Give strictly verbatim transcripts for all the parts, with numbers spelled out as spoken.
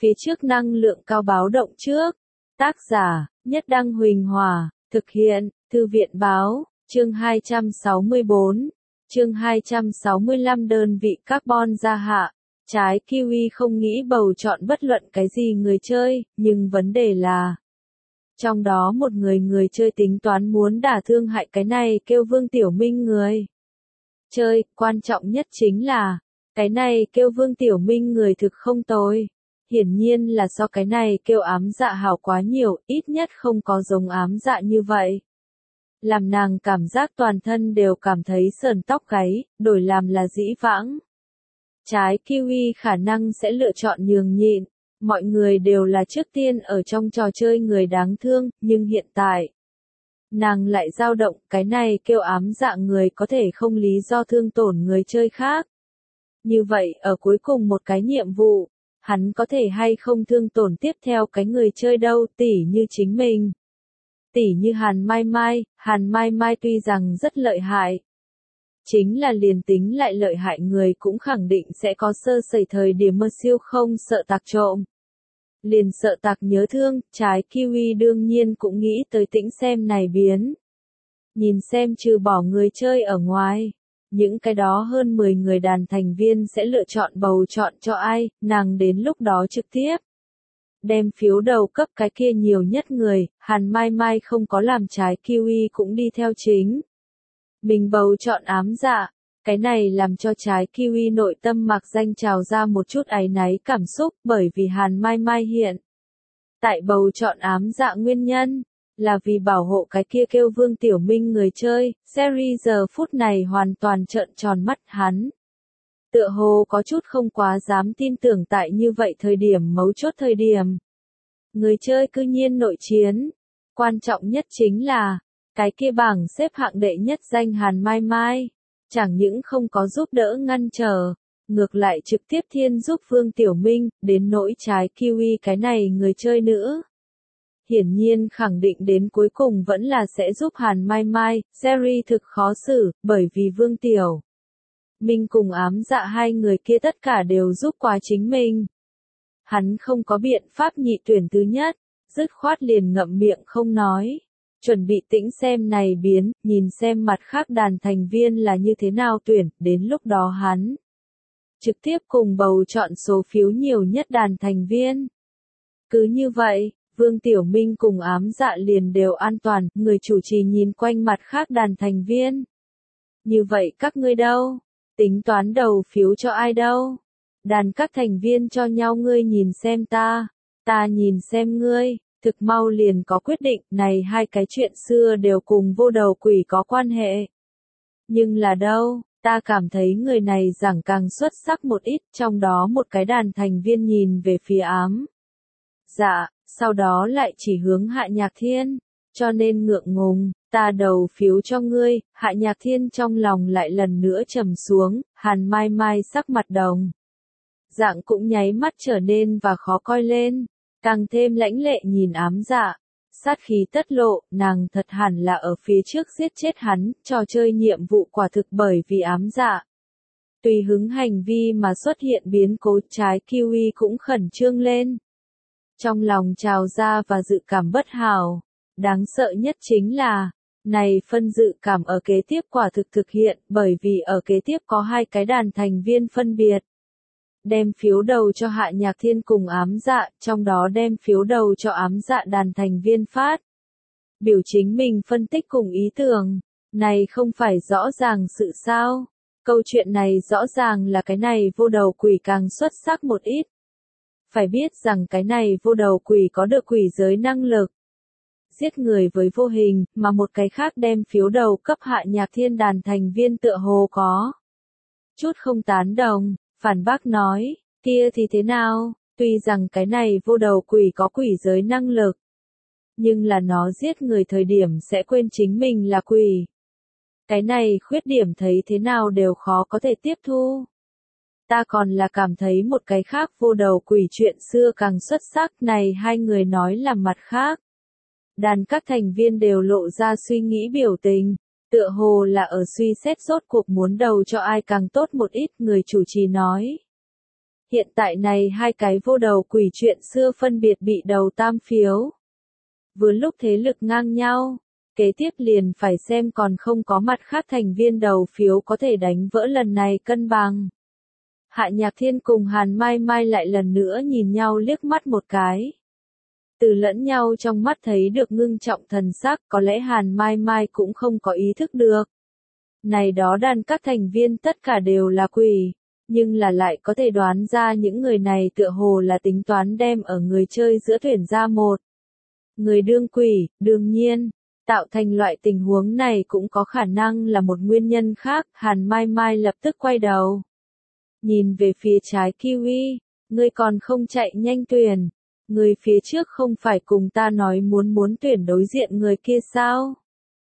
phía trước năng lượng cao báo động trước. Tác giả, Nhất Đăng Huỳnh Hòa, thực hiện, Thư viện Báo, chương hai trăm sáu mươi bốn, chương hai trăm sáu mươi lăm đơn vị carbon gia hạ. Trái kiwi không nghĩ bầu chọn bất luận cái gì người chơi, nhưng vấn đề là trong đó một người người chơi tính toán muốn đả thương hại cái này kêu Vương Tiểu Minh người chơi, quan trọng nhất chính là cái này kêu Vương Tiểu Minh người thực không tồi. Hiển nhiên là so cái này kêu ám dạ hảo quá nhiều, ít nhất không có giống ám dạ như vậy. Làm nàng cảm giác toàn thân đều cảm thấy sờn tóc gáy, đổi làm là dĩ vãng. Trái kiwi khả năng sẽ lựa chọn nhường nhịn, mọi người đều là trước tiên ở trong trò chơi người đáng thương, nhưng hiện tại nàng lại dao động, cái này kêu ám dạ người có thể không lý do thương tổn người chơi khác. Như vậy ở cuối cùng một cái nhiệm vụ, hắn có thể hay không thương tổn tiếp theo cái người chơi đâu, tỉ như chính mình. Tỉ như Hàn Mai Mai, Hàn Mai Mai tuy rằng rất lợi hại. Chính là liền tính lại lợi hại người cũng khẳng định sẽ có sơ sẩy thời điểm mơ siêu không sợ tạc trộm. Liền sợ tạc nhớ thương, trái kiwi đương nhiên cũng nghĩ tới tĩnh xem này biến. Nhìn xem trừ bỏ người chơi ở ngoài, những cái đó hơn mười người đàn thành viên sẽ lựa chọn bầu chọn cho ai, nàng đến lúc đó trực tiếp đem phiếu đầu cấp cái kia nhiều nhất người, Hàn Mai Mai không có làm trái kiwi cũng đi theo chính. Mình bầu chọn ám dạ, cái này làm cho trái kiwi nội tâm mạc danh trào ra một chút áy náy cảm xúc, bởi vì Hàn Mai Mai hiện tại bầu chọn ám dạ nguyên nhân là vì bảo hộ cái kia kêu Vương Tiểu Minh người chơi. Series giờ phút này hoàn toàn trợn tròn mắt hắn. Tựa hồ có chút không quá dám tin tưởng tại như vậy thời điểm mấu chốt thời điểm. Người chơi cư nhiên nội chiến. Quan trọng nhất chính là, cái kia bảng xếp hạng đệ nhất danh Hàn Mai Mai. Chẳng những không có giúp đỡ ngăn trở, ngược lại trực tiếp thiên giúp Vương Tiểu Minh, đến nỗi trái kiwi cái này người chơi nữa. Hiển nhiên khẳng định đến cuối cùng vẫn là sẽ giúp Hàn Mai Mai. Jerry thực khó xử, bởi vì Vương Tiểu Minh cùng ám dạ hai người kia tất cả đều giúp quá chính mình. Hắn không có biện pháp nhị tuyển thứ nhất, dứt khoát liền ngậm miệng không nói. Chuẩn bị tĩnh xem này biến, nhìn xem mặt khác đàn thành viên là như thế nào tuyển, đến lúc đó hắn trực tiếp cùng bầu chọn số phiếu nhiều nhất đàn thành viên. Cứ như vậy, Vương Tiểu Minh cùng ám dạ liền đều an toàn, người chủ trì nhìn quanh mặt khác đàn thành viên. Như vậy các ngươi đâu? Tính toán đầu phiếu cho ai đâu? Đàn các thành viên cho nhau ngươi nhìn xem ta, ta nhìn xem ngươi, thực mau liền có quyết định, này hai cái chuyện xưa đều cùng vô đầu quỷ có quan hệ. Nhưng là đâu, ta cảm thấy người này giảng càng xuất sắc một ít, trong đó một cái đàn thành viên nhìn về phía ám dạ, sau đó lại chỉ hướng Hạ Nhạc Thiên, cho nên ngượng ngùng, ta đầu phiếu cho ngươi. Hạ Nhạc Thiên trong lòng lại lần nữa trầm xuống, Hàn Mai Mai sắc mặt đồng dạng cũng nháy mắt trở nên và khó coi lên, càng thêm lãnh lệ nhìn ám dạ, sát khí tất lộ, nàng thật hẳn là ở phía trước giết chết hắn. Trò chơi nhiệm vụ quả thực bởi vì ám dạ tùy hứng hành vi mà xuất hiện biến cố, trái kiwi cũng khẩn trương lên. Trong lòng trào ra và dự cảm bất hảo. Đáng sợ nhất chính là, này phân dự cảm ở kế tiếp quả thực thực hiện, bởi vì ở kế tiếp có hai cái đàn thành viên phân biệt đem phiếu đầu cho Hạ Nhạc Thiên cùng ám dạ, trong đó đem phiếu đầu cho ám dạ đàn thành viên phát biểu chính mình phân tích cùng ý tưởng. Này không phải rõ ràng sự sao? Câu chuyện này rõ ràng là cái này vô đầu quỷ càng xuất sắc một ít. Phải biết rằng cái này vô đầu quỷ có được quỷ giới năng lực giết người với vô hình, mà một cái khác đem phiếu đầu cấp Hạ Nhạc Thiên đàn thành viên tựa hồ có chút không tán đồng, phản bác nói, kia thì thế nào, tuy rằng cái này vô đầu quỷ có quỷ giới năng lực, nhưng là nó giết người thời điểm sẽ quên chính mình là quỷ. Cái này khuyết điểm thấy thế nào đều khó có thể tiếp thu. Ta còn là cảm thấy một cái khác vô đầu quỷ chuyện xưa càng xuất sắc. Này hai người nói làm mặt khác. Đàn các thành viên đều lộ ra suy nghĩ biểu tình, tựa hồ là ở suy xét rốt cuộc muốn đầu cho ai càng tốt một ít. Người chủ trì nói, Hiện tại này hai cái vô đầu quỷ chuyện xưa phân biệt bị đầu tam phiếu. Vừa lúc thế lực ngang nhau, kế tiếp liền phải xem còn không có mặt khác thành viên đầu phiếu có thể đánh vỡ lần này cân bằng. Hạ Nhạc Thiên cùng Hàn Mai Mai lại lần nữa nhìn nhau liếc mắt một cái. Từ lẫn nhau trong mắt thấy được ngưng trọng thần sắc, có lẽ Hàn Mai Mai cũng không có ý thức được. Này đó đàn các thành viên tất cả đều là quỷ, nhưng là lại có thể đoán ra những người này tựa hồ là tính toán đem ở người chơi giữa tuyển ra một người đương quỷ. Đương nhiên, tạo thành loại tình huống này cũng có khả năng là một nguyên nhân khác. Hàn Mai Mai lập tức quay đầu, nhìn về phía trái Kiwi, ngươi còn không chạy nhanh tuyển, người phía trước không phải cùng ta nói muốn muốn tuyển đối diện người kia sao?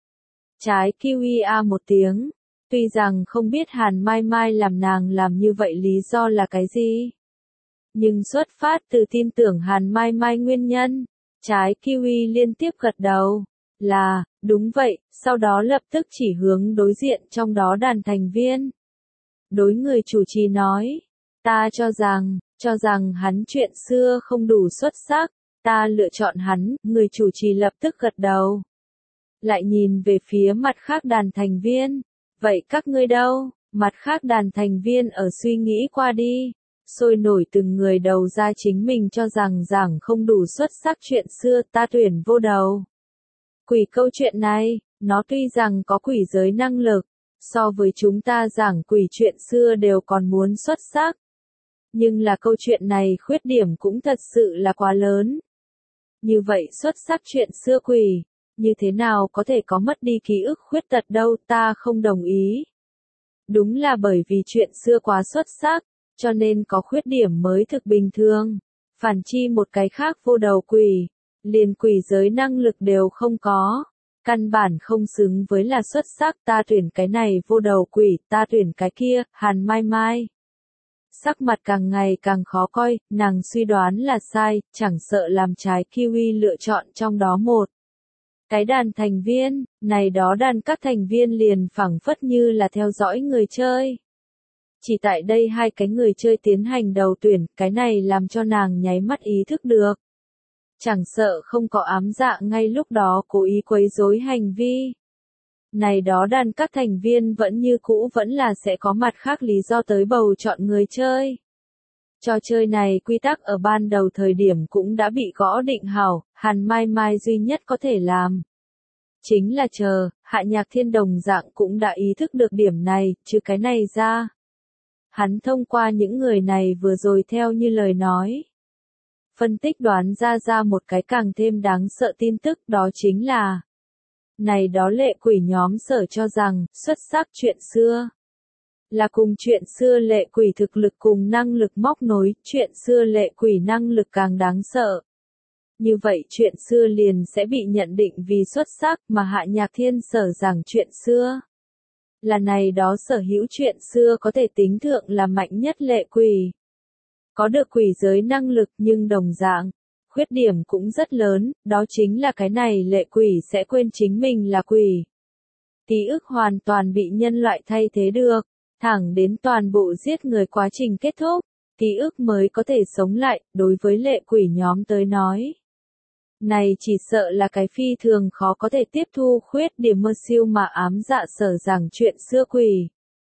Trái Kiwi a một tiếng, tuy rằng không biết Hàn Mai Mai làm nàng làm như vậy lý do là cái gì, nhưng xuất phát từ tin tưởng Hàn Mai Mai nguyên nhân, trái Kiwi liên tiếp gật đầu, là, đúng vậy, sau đó lập tức chỉ hướng đối diện trong đó đàn thành viên. Đối người chủ trì nói, ta cho rằng, cho rằng hắn chuyện xưa không đủ xuất sắc, ta lựa chọn hắn. Người chủ trì lập tức gật đầu. Lại nhìn về phía mặt khác đàn thành viên, vậy các ngươi đâu? Mặt khác đàn thành viên ở suy nghĩ qua đi, sôi nổi từng người đầu ra chính mình cho rằng giảng không đủ xuất sắc chuyện xưa. Ta tuyển vô đầu quỷ. Câu chuyện này, nó tuy rằng có quỷ giới năng lực, so với chúng ta giảng quỷ chuyện xưa đều còn muốn xuất sắc. Nhưng là câu chuyện này khuyết điểm cũng thật sự là quá lớn. Như vậy xuất sắc chuyện xưa quỷ, như thế nào có thể có mất đi ký ức khuyết tật đâu? Ta không đồng ý. Đúng là bởi vì chuyện xưa quá xuất sắc, cho nên có khuyết điểm mới thực bình thường. Phản chi một cái khác vô đầu quỷ, liền quỷ giới năng lực đều không có, căn bản không xứng với là xuất sắc. Ta tuyển cái này vô đầu quỷ, ta tuyển cái kia. Hàn Mai Mai sắc mặt càng ngày càng khó coi, nàng suy đoán là sai, chẳng sợ làm trái Kiwi lựa chọn trong đó một cái đàn thành viên, này đó đàn các thành viên liền phảng phất như là theo dõi người chơi. Chỉ tại đây hai cái người chơi tiến hành đầu tuyển, cái này làm cho nàng nháy mắt ý thức được. Chẳng sợ không có ám dạ ngay lúc đó cố ý quấy rối hành vi. Này đó đàn các thành viên vẫn như cũ vẫn là sẽ có mặt khác lý do tới bầu chọn người chơi. Trò chơi này quy tắc ở ban đầu thời điểm cũng đã bị gõ định hảo, Hàn Mai Mai duy nhất có thể làm chính là chờ. Hạ Nhạc Thiên đồng dạng cũng đã ý thức được điểm này, chứ cái này ra. Hắn thông qua những người này vừa rồi theo như lời nói, phân tích đoán ra ra một cái càng thêm đáng sợ tin tức, đó chính là này đó lệ quỷ nhóm sở cho rằng, xuất sắc chuyện xưa là cùng chuyện xưa lệ quỷ thực lực cùng năng lực móc nối, chuyện xưa lệ quỷ năng lực càng đáng sợ. Như vậy chuyện xưa liền sẽ bị nhận định vì xuất sắc, mà Hạ Nhạc Thiên sở rằng chuyện xưa là này đó sở hữu chuyện xưa có thể tính thượng là mạnh nhất lệ quỷ. Có được quỷ giới năng lực nhưng đồng dạng, khuyết điểm cũng rất lớn, đó chính là cái này lệ quỷ sẽ quên chính mình là quỷ. Ký ức hoàn toàn bị nhân loại thay thế được, thẳng đến toàn bộ giết người quá trình kết thúc, ký ức mới có thể sống lại. Đối với lệ quỷ nhóm tới nói, này chỉ sợ là cái phi thường khó có thể tiếp thu khuyết điểm mơ siêu mà ám dạ sở rằng chuyện xưa quỷ.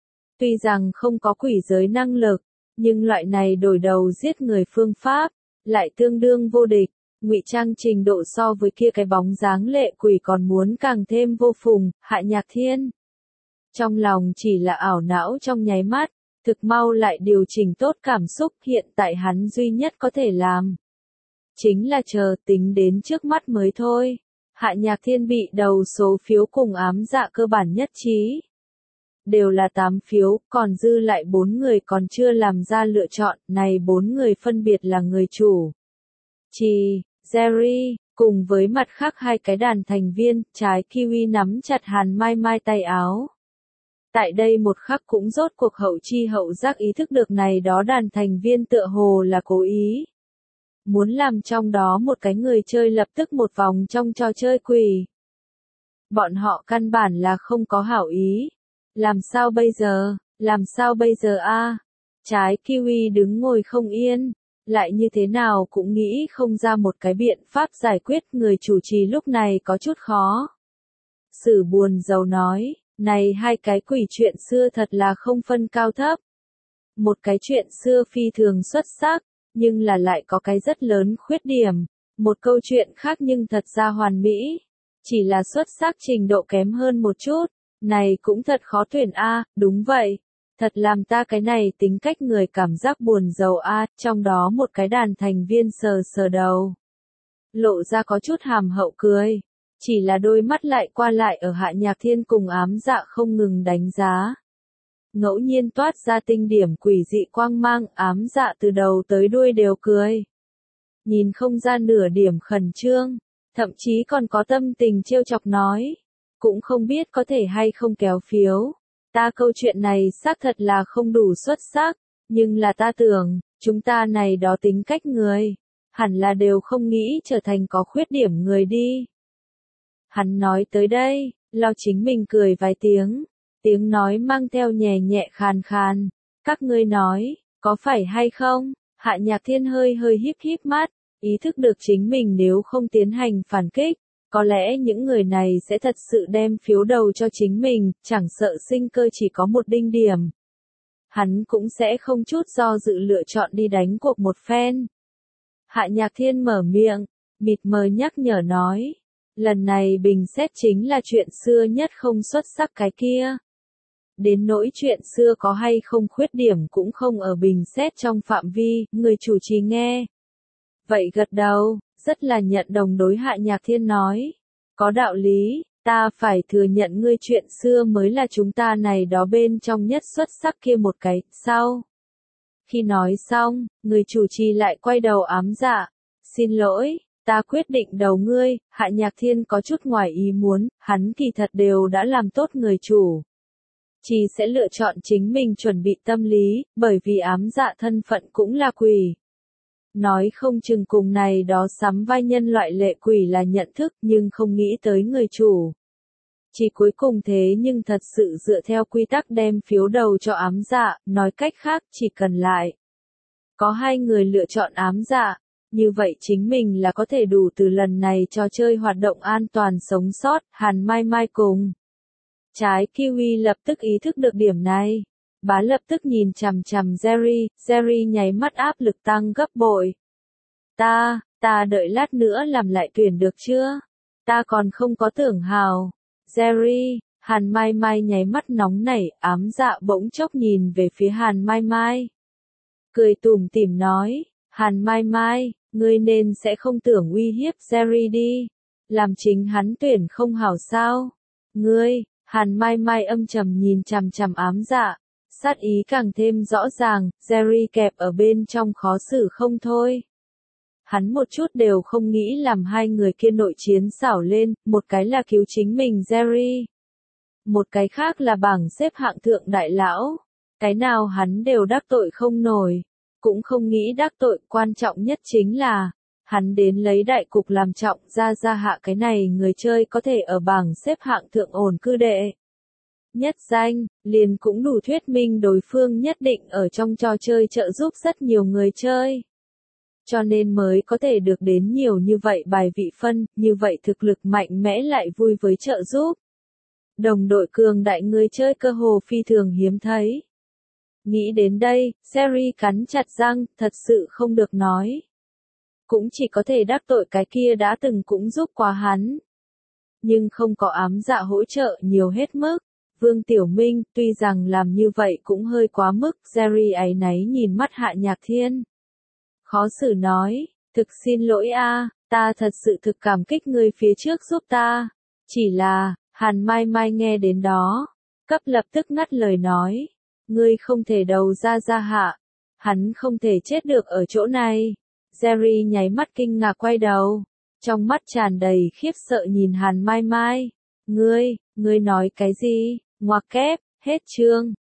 Tuy rằng không có quỷ giới năng lực, nhưng loại này đổi đầu giết người phương pháp lại tương đương vô địch. Ngụy trang trình độ so với kia cái bóng dáng lệ quỷ còn muốn càng thêm vô phùng. Hạ Nhạc Thiên trong lòng chỉ là ảo não trong nháy mắt, thực mau lại điều chỉnh tốt cảm xúc. Hiện tại hắn duy nhất có thể làm chính là chờ, tính đến trước mắt mới thôi. Hạ Nhạc Thiên bị đầu số phiếu cùng ám dạ cơ bản nhất trí, đều là tám phiếu, còn dư lại bốn người còn chưa làm ra lựa chọn. Này bốn người phân biệt là người chủ trì, Jerry, cùng với mặt khác hai cái đàn thành viên. Trái Kiwi nắm chặt Hàn Mai Mai tay áo. Tại đây một khắc cũng rốt cuộc hậu chi hậu giác ý thức được này đó đàn thành viên tựa hồ là cố ý muốn làm trong đó một cái người chơi lập tức một vòng trong trò chơi quỷ. Bọn họ căn bản là không có hảo ý. Làm sao bây giờ? Làm sao bây giờ a? Trái kiwi đứng ngồi không yên, lại như thế nào cũng nghĩ không ra một cái biện pháp giải quyết, người chủ trì lúc này có chút khó. Sử buồn rầu nói, này hai cái quỷ chuyện xưa thật là không phân cao thấp. Một cái chuyện xưa phi thường xuất sắc, nhưng là lại có cái rất lớn khuyết điểm. Một câu chuyện khác nhưng thật ra hoàn mỹ, chỉ là xuất sắc trình độ kém hơn một chút. Này cũng thật khó tuyển a, đúng vậy. Thật làm ta cái này tính cách người cảm giác buồn rầu a, trong đó một cái đàn thành viên sờ sờ đầu. Lộ ra có chút hàm hậu cười, chỉ là đôi mắt lại qua lại ở Hạ Nhạc Thiên cùng Ám Dạ không ngừng đánh giá. Ngẫu nhiên toát ra tinh điểm quỷ dị quang mang, Ám Dạ từ đầu tới đuôi đều cười. Nhìn không ra nửa điểm khẩn trương, thậm chí còn có tâm tình trêu chọc nói. Cũng không biết có thể hay không kéo phiếu. Ta câu chuyện này xác thật là không đủ xuất sắc, nhưng là ta tưởng, chúng ta này đó tính cách người, hẳn là đều không nghĩ trở thành có khuyết điểm người đi. Hắn nói tới đây, lo chính mình cười vài tiếng, tiếng nói mang theo nhẹ nhẹ khàn khàn. Các ngươi nói, có phải hay không? Hạ Nhạc Thiên hơi hơi híp híp mắt, ý thức được chính mình nếu không tiến hành phản kích, có lẽ những người này sẽ thật sự đem phiếu đầu cho chính mình, chẳng sợ sinh cơ chỉ có một đinh điểm. Hắn cũng sẽ không chút do dự lựa chọn đi đánh cuộc một phen. Hạ Nhạc Thiên mở miệng, mịt mờ nhắc nhở nói, lần này bình xét chính là chuyện xưa nhất không xuất sắc cái kia. Đến nỗi chuyện xưa có hay không khuyết điểm cũng không ở bình xét trong phạm vi, người chủ trì nghe. Vậy gật đầu, rất là nhận đồng đối Hạ Nhạc Thiên nói. Có đạo lý, ta phải thừa nhận ngươi chuyện xưa mới là chúng ta này đó bên trong nhất xuất sắc kia một cái, sau. Khi nói xong, người chủ trì lại quay đầu Ám Dạ. Xin lỗi, ta quyết định đầu ngươi. Hạ Nhạc Thiên có chút ngoài ý muốn, hắn kỳ thật đều đã làm tốt người chủ. Chỉ sẽ lựa chọn chính mình chuẩn bị tâm lý, bởi vì Ám Dạ thân phận cũng là quỷ. Nói không chừng cùng này đó sắm vai nhân loại lệ quỷ là nhận thức nhưng không nghĩ tới người chủ. Chỉ cuối cùng thế nhưng thật sự dựa theo quy tắc đem phiếu đầu cho Ám Dạ, nói cách khác chỉ cần lại. Có hai người lựa chọn Ám Dạ, như vậy chính mình là có thể đủ từ lần này trò chơi hoạt động an toàn sống sót, Hàn Mai Mai cùng. Trái kiwi lập tức ý thức được điểm này. Bá lập tức nhìn chằm chằm Jerry, Jerry nháy mắt áp lực tăng gấp bội. Ta, ta đợi lát nữa làm lại tuyển được chưa? Ta còn không có tưởng hào. Jerry, Hàn Mai Mai nháy mắt nóng nảy, Ám Dạ bỗng chốc nhìn về phía Hàn Mai Mai. Cười tủm tỉm nói, Hàn Mai Mai, ngươi nên sẽ không tưởng uy hiếp Jerry đi. Làm chính hắn tuyển không hảo sao? Ngươi, Hàn Mai Mai âm trầm nhìn chằm chằm Ám Dạ. Sát ý càng thêm rõ ràng, Jerry kẹp ở bên trong khó xử không thôi. Hắn một chút đều không nghĩ làm hai người kia nội chiến xảo lên, một cái là cứu chính mình Jerry. Một cái khác là bảng xếp hạng thượng đại lão. Cái nào hắn đều đắc tội không nổi. Cũng không nghĩ đắc tội, quan trọng nhất chính là, hắn đến lấy đại cục làm trọng ra ra hạ cái này người chơi có thể ở bảng xếp hạng thượng ổn cư đệ. Nhất danh, liền cũng đủ thuyết minh đối phương nhất định ở trong trò chơi trợ giúp rất nhiều người chơi. Cho nên mới có thể được đến nhiều như vậy bài vị phân, như vậy thực lực mạnh mẽ lại vui với trợ giúp. Đồng đội cường đại người chơi cơ hồ phi thường hiếm thấy. Nghĩ đến đây, Jerry cắn chặt răng, thật sự không được nói. Cũng chỉ có thể đắc tội cái kia đã từng cũng giúp quá hắn. Nhưng không có Ám Dạ hỗ trợ nhiều hết mức. Vương Tiểu Minh, tuy rằng làm như vậy cũng hơi quá mức, Jerry áy náy nhìn mắt Hạ Nhạc Thiên. Khó xử nói, thực xin lỗi a, ta thật sự thực cảm kích ngươi phía trước giúp ta. Chỉ là, Hàn Mai Mai nghe đến đó, cấp lập tức ngắt lời nói. Ngươi không thể đầu ra ra hạ, hắn không thể chết được ở chỗ này. Jerry nháy mắt kinh ngạc quay đầu, trong mắt tràn đầy khiếp sợ nhìn Hàn Mai Mai. Ngươi, ngươi nói cái gì? Ngoặc kép, hết chương.